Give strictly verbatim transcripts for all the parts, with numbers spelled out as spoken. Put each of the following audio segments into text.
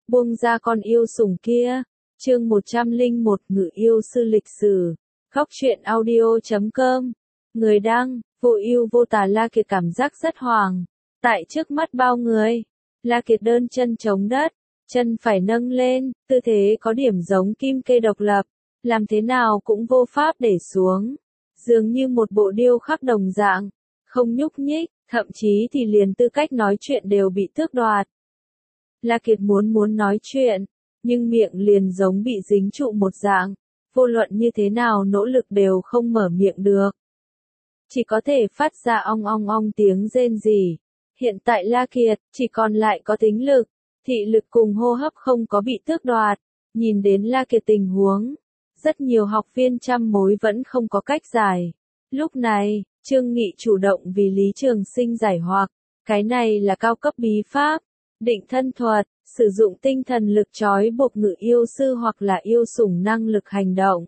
buông ra con yêu sủng kia. Chương một trăm lẻ một Ngự yêu sư lịch sử. Góc truyện audio chấm com. Người đăng, vô ưu vô tà. La Kiệt cảm giác rất hoàng. Tại trước mắt bao người, La Kiệt đơn chân chống đất, chân phải nâng lên, tư thế có điểm giống kim kê độc lập, làm thế nào cũng vô pháp để xuống, dường như một bộ điêu khắc đồng dạng, không nhúc nhích, thậm chí thì liền tư cách nói chuyện đều bị tước đoạt. La Kiệt muốn muốn nói chuyện, nhưng miệng liền giống bị dính trụ một dạng, vô luận như thế nào nỗ lực đều không mở miệng được. Chỉ có thể phát ra ong ong ong tiếng rên rỉ. Hiện tại La Kiệt chỉ còn lại có tính lực, thị lực cùng hô hấp không có bị tước đoạt. Nhìn đến La Kiệt tình huống, rất nhiều học viên trăm mối vẫn không có cách giải. Lúc này, Trương Nghị chủ động vì Lý Trường Sinh giải hoặc, cái này là cao cấp bí pháp, định thân thuật, sử dụng tinh thần lực trói buộc ngự yêu sư hoặc là yêu sủng năng lực hành động.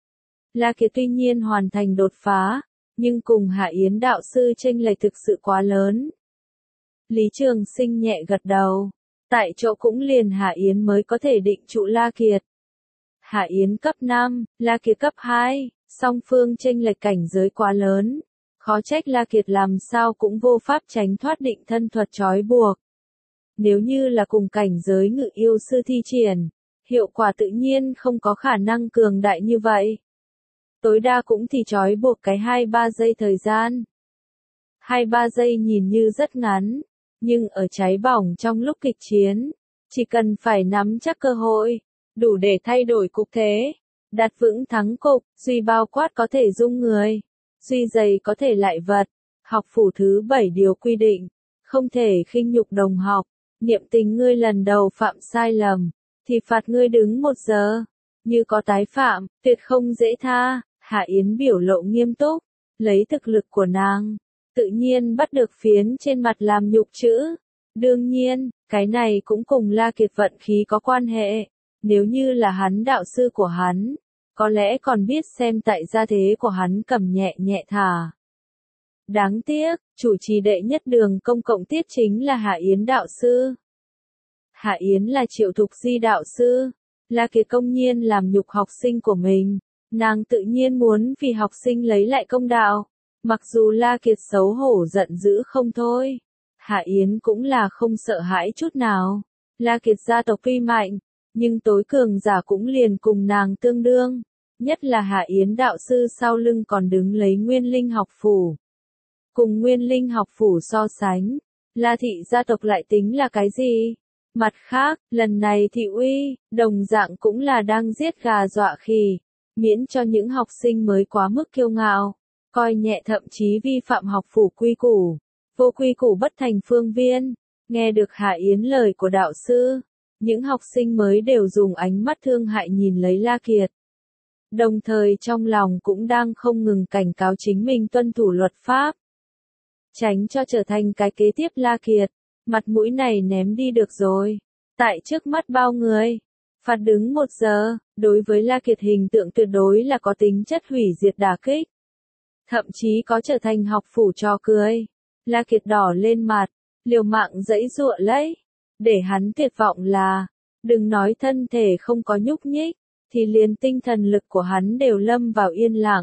La Kiệt tuy nhiên hoàn thành đột phá, nhưng cùng Hạ Yến đạo sư chênh lệch thực sự quá lớn. Lý Trường Sinh nhẹ gật đầu, tại chỗ cũng liền Hạ Yến mới có thể định trụ La Kiệt. Hạ Yến cấp năm, La Kiệt cấp hai, song phương chênh lệch cảnh giới quá lớn, khó trách La Kiệt làm sao cũng vô pháp tránh thoát định thân thuật trói buộc. Nếu như là cùng cảnh giới ngự yêu sư thi triển, hiệu quả tự nhiên không có khả năng cường đại như vậy. Tối đa cũng thì trói buộc cái hai ba giây thời gian. hai ba giây nhìn như rất ngắn, nhưng ở cháy bỏng trong lúc kịch chiến, chỉ cần phải nắm chắc cơ hội, đủ để thay đổi cục thế, đặt vững thắng cục, duy bao quát có thể dung người, duy dày có thể lại vật. Học phủ thứ bảy điều quy định, không thể khinh nhục đồng học, niệm tình ngươi lần đầu phạm sai lầm, thì phạt ngươi đứng một giờ, như có tái phạm, tuyệt không dễ tha. Hạ Yến biểu lộ nghiêm túc, lấy thực lực của nàng, tự nhiên bắt được phiến trên mặt làm nhục chữ. Đương nhiên, cái này cũng cùng La Kiệt vận khí có quan hệ, nếu như là hắn đạo sư của hắn, có lẽ còn biết xem tại gia thế của hắn cầm nhẹ nhẹ thả. Đáng tiếc, chủ trì đệ nhất đường công cộng tiết chính là Hạ Yến đạo sư. Hạ Yến là Triệu Thục Di đạo sư, La Kiệt công nhiên làm nhục học sinh của mình. Nàng tự nhiên muốn vì học sinh lấy lại công đạo, mặc dù La Kiệt xấu hổ giận dữ không thôi, Hạ Yến cũng là không sợ hãi chút nào. La Kiệt gia tộc tuy mạnh, nhưng tối cường giả cũng liền cùng nàng tương đương, nhất là Hạ Yến đạo sư sau lưng còn đứng lấy Nguyên Linh học phủ. Cùng Nguyên Linh học phủ so sánh, La thị gia tộc lại tính là cái gì? Mặt khác, lần này thị uy, đồng dạng cũng là đang giết gà dọa khỉ. Miễn cho những học sinh mới quá mức kiêu ngạo, coi nhẹ thậm chí vi phạm học phủ quy củ, vô quy củ bất thành phương viên. Nghe được Hạ Yến lời của đạo sư, những học sinh mới đều dùng ánh mắt thương hại nhìn lấy La Kiệt. Đồng thời trong lòng cũng đang không ngừng cảnh cáo chính mình tuân thủ luật pháp, tránh cho trở thành cái kế tiếp La Kiệt. Mặt mũi này ném đi được rồi, tại trước mắt bao người. Phạt đứng một giờ, đối với La Kiệt hình tượng tuyệt đối là có tính chất hủy diệt đả kích. Thậm chí có trở thành học phủ trò cười. La Kiệt đỏ lên mặt, liều mạng giãy giụa lấy. Để hắn tuyệt vọng là, đừng nói thân thể không có nhúc nhích, thì liền tinh thần lực của hắn đều lâm vào yên lặng.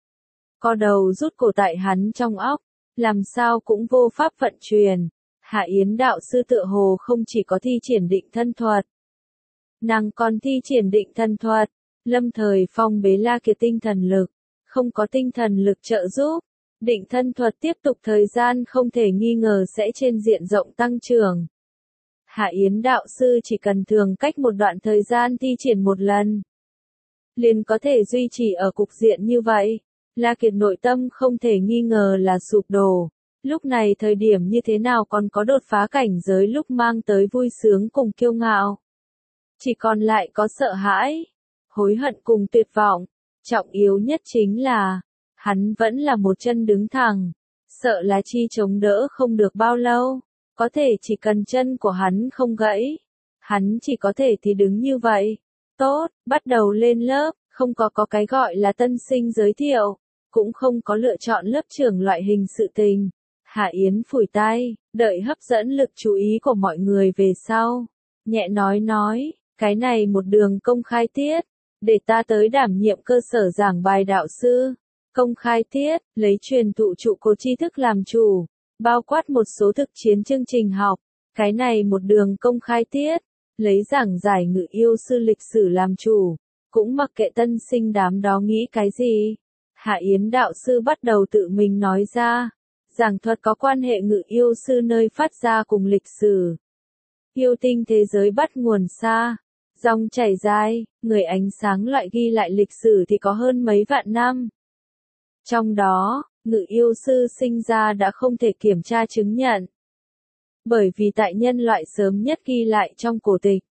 Co đầu rút cổ tại hắn trong óc, làm sao cũng vô pháp vận chuyển. Hạ Yến đạo sư tựa hồ không chỉ có thi triển định thân thuật, nàng còn thi triển định thân thuật, lâm thời phong bế La Kiệt tinh thần lực, không có tinh thần lực trợ giúp, định thân thuật tiếp tục thời gian không thể nghi ngờ sẽ trên diện rộng tăng trưởng. Hạ Yến đạo sư chỉ cần thường cách một đoạn thời gian thi triển một lần, liền có thể duy trì ở cục diện như vậy. La Kiệt nội tâm không thể nghi ngờ là sụp đổ, lúc này thời điểm như thế nào còn có đột phá cảnh giới lúc mang tới vui sướng cùng kiêu ngạo. Chỉ còn lại có sợ hãi, hối hận cùng tuyệt vọng. Trọng yếu nhất chính là, hắn vẫn là một chân đứng thẳng, sợ là chi chống đỡ không được bao lâu, có thể chỉ cần chân của hắn không gãy, hắn chỉ có thể thì đứng như vậy. Tốt, bắt đầu lên lớp, không có có cái gọi là tân sinh giới thiệu, cũng không có lựa chọn lớp trưởng loại hình sự tình. Hạ Yến phủi tay, đợi hấp dẫn lực chú ý của mọi người về sau. nhẹ nói nói, cái này một đường công khai tiết, để ta tới đảm nhiệm cơ sở giảng bài đạo sư. Công khai tiết, lấy truyền thụ trụ cột tri thức làm chủ, bao quát một số thực chiến chương trình học. Cái này một đường công khai tiết, lấy giảng giải ngữ yêu sư lịch sử làm chủ, cũng mặc kệ tân sinh đám đó nghĩ cái gì. Hạ Yến đạo sư bắt đầu tự mình nói ra, giảng thuật có quan hệ ngữ yêu sư nơi phát ra cùng lịch sử. Yêu tinh thế giới bắt nguồn xa, dòng chảy dài, người ánh sáng loại ghi lại lịch sử thì có hơn mấy vạn năm. Trong đó, ngữ yêu sư sinh ra đã không thể kiểm tra chứng nhận. Bởi vì tại nhân loại sớm nhất ghi lại trong cổ tịch,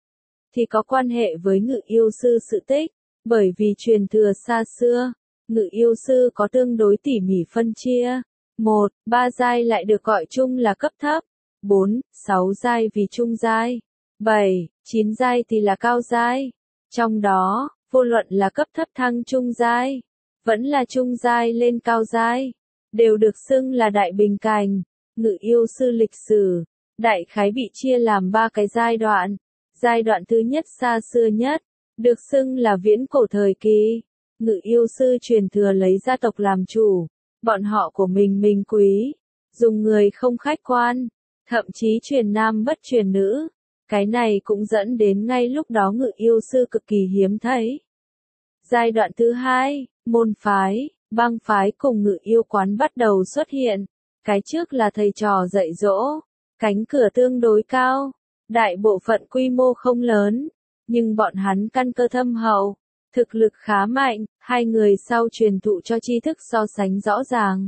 thì có quan hệ với ngự yêu sư sự tích, bởi vì truyền thừa xa xưa, ngự yêu sư có tương đối tỉ mỉ phân chia. một, ba giai lại được gọi chung là cấp thấp, bốn, sáu giai vì trung giai, bảy, chín giai thì là cao giai. Trong đó, vô luận là cấp thấp thăng trung giai, vẫn là trung giai lên cao giai, đều được xưng là đại bình cảnh. Ngự yêu sư lịch sử, đại khái bị chia làm ba cái giai đoạn. Giai đoạn thứ nhất xa xưa nhất, được xưng là viễn cổ thời kỳ. Ngự yêu sư truyền thừa lấy gia tộc làm chủ, bọn họ của mình mình quý, dùng người không khách quan, thậm chí truyền nam bất truyền nữ. Cái này cũng dẫn đến ngay lúc đó ngự yêu sư cực kỳ hiếm thấy. Giai đoạn thứ hai, môn phái, bang phái cùng ngự yêu quán bắt đầu xuất hiện. Cái trước là thầy trò dạy dỗ, cánh cửa tương đối cao, đại bộ phận quy mô không lớn, nhưng bọn hắn căn cơ thâm hậu, thực lực khá mạnh, hai người sau truyền thụ cho tri thức so sánh rõ ràng.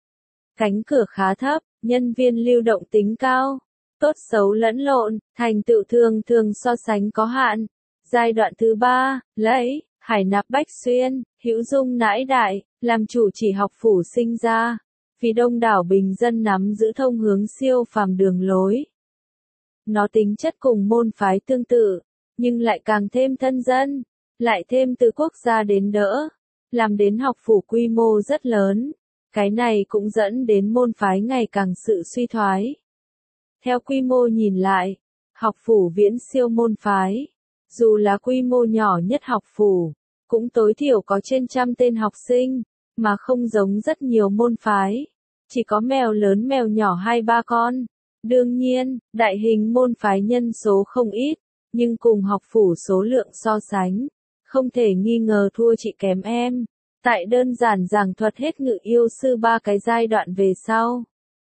Cánh cửa khá thấp, nhân viên lưu động tính cao, tốt xấu lẫn lộn, thành tựu thường thường so sánh có hạn. Giai đoạn thứ ba, lấy, hải nạp bách xuyên, hữu dung nãi đại, làm chủ chỉ học phủ sinh ra. Vì đông đảo bình dân nắm giữ thông hướng siêu phàm đường lối. Nó tính chất cùng môn phái tương tự, nhưng lại càng thêm thân dân, lại thêm từ quốc gia đến đỡ, làm đến học phủ quy mô rất lớn. Cái này cũng dẫn đến môn phái ngày càng sự suy thoái. Theo quy mô nhìn lại, học phủ viễn siêu môn phái, dù là quy mô nhỏ nhất học phủ, cũng tối thiểu có trên trăm tên học sinh, mà không giống rất nhiều môn phái. Chỉ có mèo lớn mèo nhỏ hai ba con. Đương nhiên, đại hình môn phái nhân số không ít, nhưng cùng học phủ số lượng so sánh, không thể nghi ngờ thua chị kém em. Tại đơn giản giảng thuật hết ngự yêu sư ba cái giai đoạn về sau.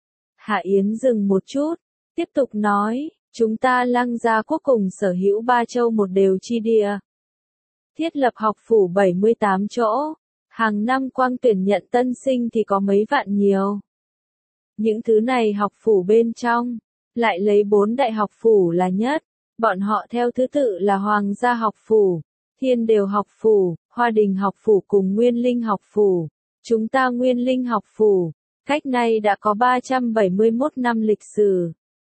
Hạ Yến dừng một chút, tiếp tục nói, chúng ta Lăng gia quốc cùng sở hữu ba châu một đều chi địa. Thiết lập học phủ bảy mươi tám chỗ, hàng năm quang tuyển nhận tân sinh thì có mấy vạn nhiều. Những thứ này học phủ bên trong, lại lấy bốn đại học phủ là nhất, bọn họ theo thứ tự là Hoàng gia học phủ, Thiên Đều học phủ, Hoa Đình học phủ cùng Nguyên Linh học phủ. Chúng ta Nguyên Linh học phủ, cách này đã có ba trăm bảy mươi mốt năm lịch sử.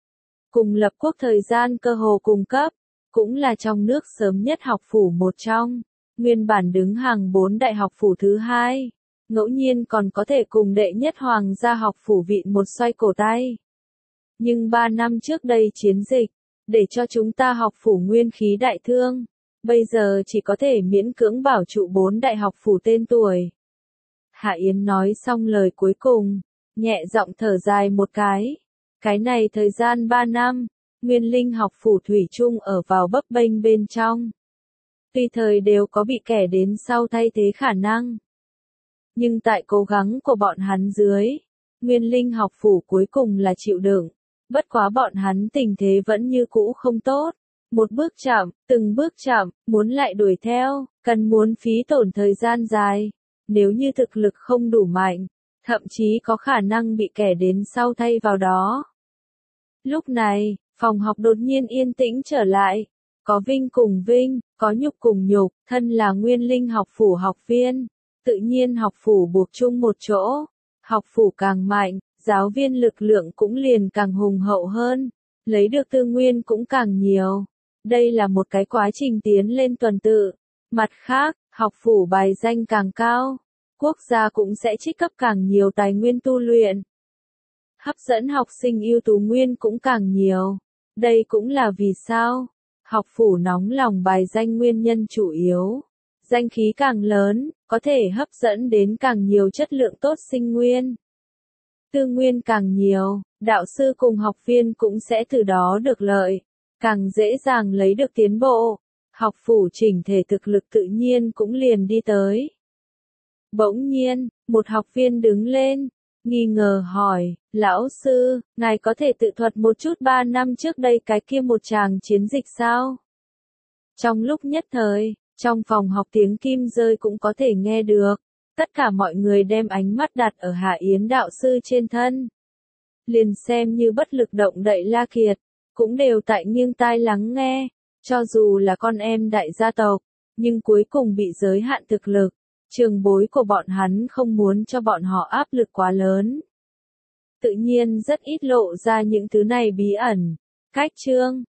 Cùng lập quốc thời gian cơ hồ cùng cấp, cũng là trong nước sớm nhất học phủ một trong, nguyên bản đứng hàng bốn đại học phủ thứ hai. Ngẫu nhiên còn có thể cùng đệ nhất Hoàng gia học phủ vịn một xoay cổ tay. Nhưng ba năm trước đây chiến dịch, để cho chúng ta học phủ nguyên khí đại thương, bây giờ chỉ có thể miễn cưỡng bảo trụ bốn đại học phủ tên tuổi. Hạ Yến nói xong lời cuối cùng, nhẹ giọng thở dài một cái. Cái này thời gian ba năm, Nguyên Linh học phủ thủy chung ở vào bấp bênh bên trong. Tuy thời đều có bị kẻ đến sau thay thế khả năng. Nhưng tại cố gắng của bọn hắn dưới, Nguyên Linh học phủ cuối cùng là chịu đựng. Bất quá bọn hắn tình thế vẫn như cũ không tốt. Một bước chậm, từng bước chậm, muốn lại đuổi theo, cần muốn phí tổn thời gian dài. Nếu như thực lực không đủ mạnh, thậm chí có khả năng bị kẻ đến sau thay vào đó. Lúc này, phòng học đột nhiên yên tĩnh trở lại. Có vinh cùng vinh, có nhục cùng nhục, thân là Nguyên Linh học phủ học viên. Tự nhiên học phủ buộc chung một chỗ. Học phủ càng mạnh, giáo viên lực lượng cũng liền càng hùng hậu hơn. Lấy được tư nguyên cũng càng nhiều. Đây là một cái quá trình tiến lên tuần tự. Mặt khác, học phủ bài danh càng cao, quốc gia cũng sẽ trích cấp càng nhiều tài nguyên tu luyện. Hấp dẫn học sinh ưu tú nguyên cũng càng nhiều. Đây cũng là vì sao học phủ nóng lòng bài danh nguyên nhân chủ yếu. Danh khí càng lớn, có thể hấp dẫn đến càng nhiều chất lượng tốt sinh nguyên. Tư nguyên càng nhiều, đạo sư cùng học viên cũng sẽ từ đó được lợi, càng dễ dàng lấy được tiến bộ. Học phủ chỉnh thể thực lực tự nhiên cũng liền đi tới. Bỗng nhiên, một học viên đứng lên, nghi ngờ hỏi, lão sư, ngài có thể tự thuật một chút ba năm trước đây cái kia một tràng chiến dịch sao? Trong lúc nhất thời, trong phòng học tiếng kim rơi cũng có thể nghe được, tất cả mọi người đem ánh mắt đặt ở Hạ Yến đạo sư trên thân. Liền xem như bất lực động đậy La Kiệt, cũng đều tại nghiêng tai lắng nghe, cho dù là con em đại gia tộc, nhưng cuối cùng bị giới hạn thực lực. Trường bối của bọn hắn không muốn cho bọn họ áp lực quá lớn. Tự nhiên rất ít lộ ra những thứ này bí ẩn. Cách chương